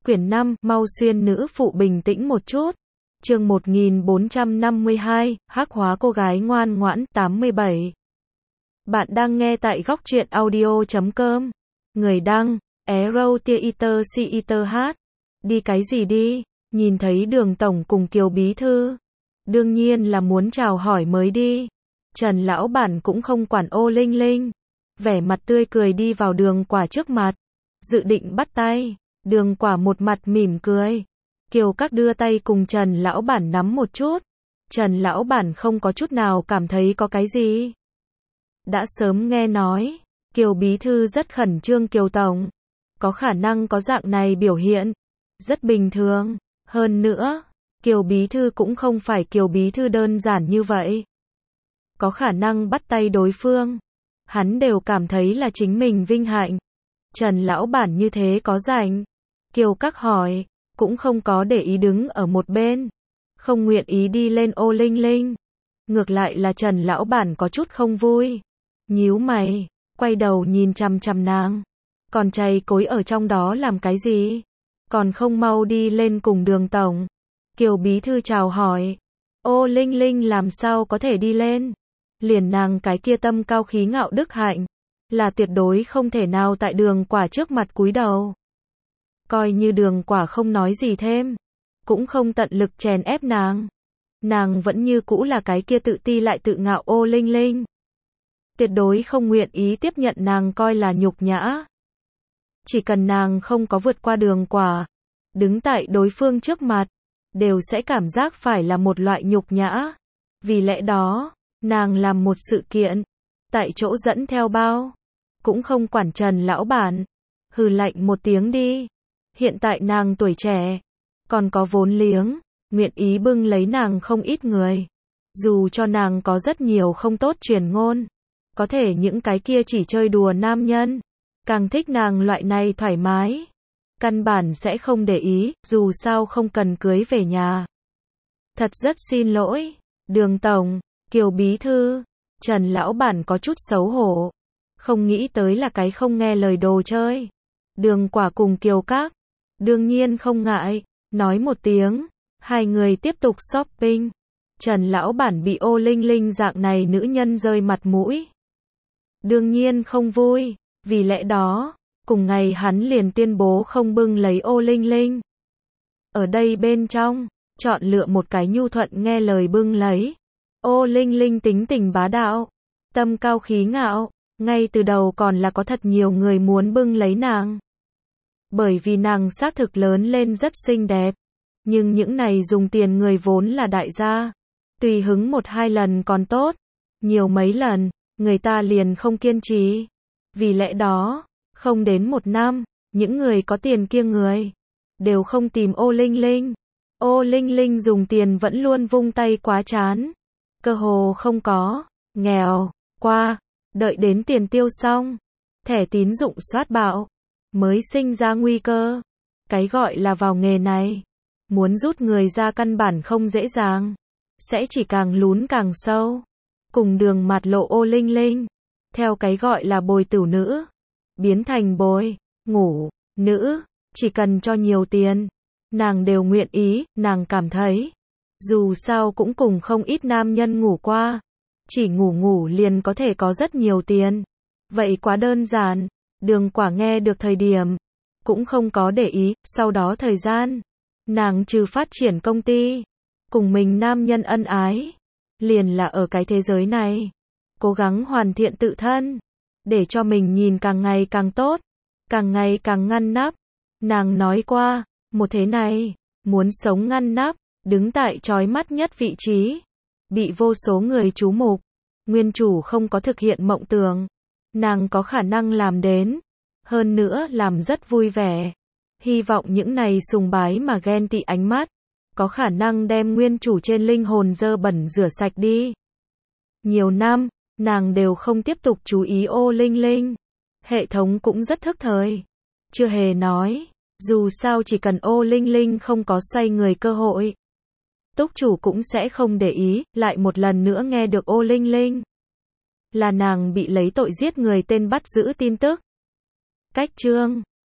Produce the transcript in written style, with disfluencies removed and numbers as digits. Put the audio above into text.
Quyển 5, mau xuyên nữ phụ bình tĩnh một chút. Chương 1452, hắc hóa cô gái ngoan ngoãn, 87. Bạn đang nghe tại góc truyện audio.com. Người đăng, Arrow Theater CETH. Đi cái gì đi? Nhìn thấy Đường tổng cùng Kiều bí thư, đương nhiên là muốn chào hỏi mới đi. Trần lão bản cũng không quản ô Linh Linh, vẻ mặt tươi cười đi vào Đường Quả trước mặt, dự định bắt tay. Đường Quả một mặt mỉm cười. Kiều các đưa tay cùng Trần lão bản nắm một chút. Trần lão bản không có chút nào cảm thấy có cái gì. Đã sớm nghe nói, Kiều bí thư rất khẩn trương Kiều tổng. Có khả năng có dạng này biểu hiện, rất bình thường. Hơn nữa, Kiều bí thư cũng không phải Kiều bí thư đơn giản như vậy. Có khả năng bắt tay đối phương, hắn đều cảm thấy là chính mình vinh hạnh. Trần lão bản như thế có rảnh? Kiều các hỏi, cũng không có để ý đứng ở một bên, không nguyện ý đi lên ô Linh Linh. Ngược lại là Trần lão bản có chút không vui, nhíu mày, quay đầu nhìn chằm chằm nàng. Còn chày cối ở trong đó làm cái gì? Còn không mau đi lên cùng Đường tổng. Kiều bí thư chào hỏi. Ô Linh Linh làm sao có thể đi lên? Liền nàng cái kia tâm cao khí ngạo đức hạnh, là tuyệt đối không thể nào tại Đường Quả trước mặt cúi đầu. Coi như Đường Quả không nói gì thêm, cũng không tận lực chèn ép nàng. Nàng vẫn như cũ là cái kia tự ti lại tự ngạo ô Linh Linh. Tuyệt đối không nguyện ý tiếp nhận nàng coi là nhục nhã. Chỉ cần nàng không có vượt qua Đường Quả, đứng tại đối phương trước mặt, đều sẽ cảm giác phải là một loại nhục nhã. Vì lẽ đó, nàng làm một sự kiện, tại chỗ dẫn theo bao, cũng không quản Trần lão bản. Hừ lạnh một tiếng đi. Hiện tại nàng tuổi trẻ, còn có vốn liếng, nguyện ý bưng lấy nàng không ít người. Dù cho nàng có rất nhiều không tốt truyền ngôn, có thể những cái kia chỉ chơi đùa nam nhân, càng thích nàng loại này thoải mái. Căn bản sẽ không để ý, dù sao không cần cưới về nhà. Thật rất xin lỗi, Đường tổng, Kiều bí thư. Trần lão bản có chút xấu hổ, không nghĩ tới là cái không nghe lời đồ chơi. Đường Quả cùng Kiều các, đương nhiên không ngại, nói một tiếng, hai người tiếp tục shopping. Trần lão bản bị ô Linh Linh dạng này nữ nhân rơi mặt mũi, đương nhiên không vui, vì lẽ đó, cùng ngày hắn liền tuyên bố không bưng lấy ô Linh Linh. Ở đây bên trong, chọn lựa một cái nhu thuận nghe lời bưng lấy. Ô Linh Linh tính tình bá đạo, tâm cao khí ngạo, ngay từ đầu còn là có thật nhiều người muốn bưng lấy nàng. Bởi vì nàng xác thực lớn lên rất xinh đẹp, nhưng những này dùng tiền người vốn là đại gia. Tùy hứng một hai lần còn tốt, nhiều mấy lần, người ta liền không kiên trì. Vì lẽ đó, không đến một năm, những người có tiền kia người, đều không tìm ô Linh Linh. Ô Linh Linh dùng tiền vẫn luôn vung tay quá chán, cơ hồ không có, nghèo, qua, đợi đến tiền tiêu xong, thẻ tín dụng soát bạo, mới sinh ra nguy cơ. Cái gọi là vào nghề này, muốn rút người ra căn bản không dễ dàng, sẽ chỉ càng lún càng sâu. Cùng Đường mặt lộ ô Linh Linh, theo cái gọi là bồi tửu nữ, biến thành bồi, ngủ, nữ, chỉ cần cho nhiều tiền, nàng đều nguyện ý. Nàng cảm thấy, dù sao cũng cùng không ít nam nhân ngủ qua, chỉ ngủ liền có thể có rất nhiều tiền. Vậy quá đơn giản. Đường Quả nghe được thời điểm, cũng không có để ý. Sau đó thời gian, nàng trừ phát triển công ty, cùng mình nam nhân ân ái, liền là ở cái thế giới này, cố gắng hoàn thiện tự thân, để cho mình nhìn càng ngày càng tốt, càng ngày càng ngăn nắp. Nàng nói qua, một thế này, muốn sống ngăn nắp, đứng tại chói mắt nhất vị trí, bị vô số người chú mục. Nguyên chủ không có thực hiện mộng tưởng, nàng có khả năng làm đến, hơn nữa làm rất vui vẻ. Hy vọng những này sùng bái mà ghen tị ánh mắt, có khả năng đem nguyên chủ trên linh hồn dơ bẩn rửa sạch đi. Nhiều năm, nàng đều không tiếp tục chú ý ô Linh Linh. Hệ thống cũng rất thức thời, chưa hề nói, dù sao chỉ cần ô Linh Linh không có xoay người cơ hội, túc chủ cũng sẽ không để ý. Lại một lần nữa nghe được ô Linh Linh là nàng bị lấy tội giết người tên bắt giữ tin tức. Cách chương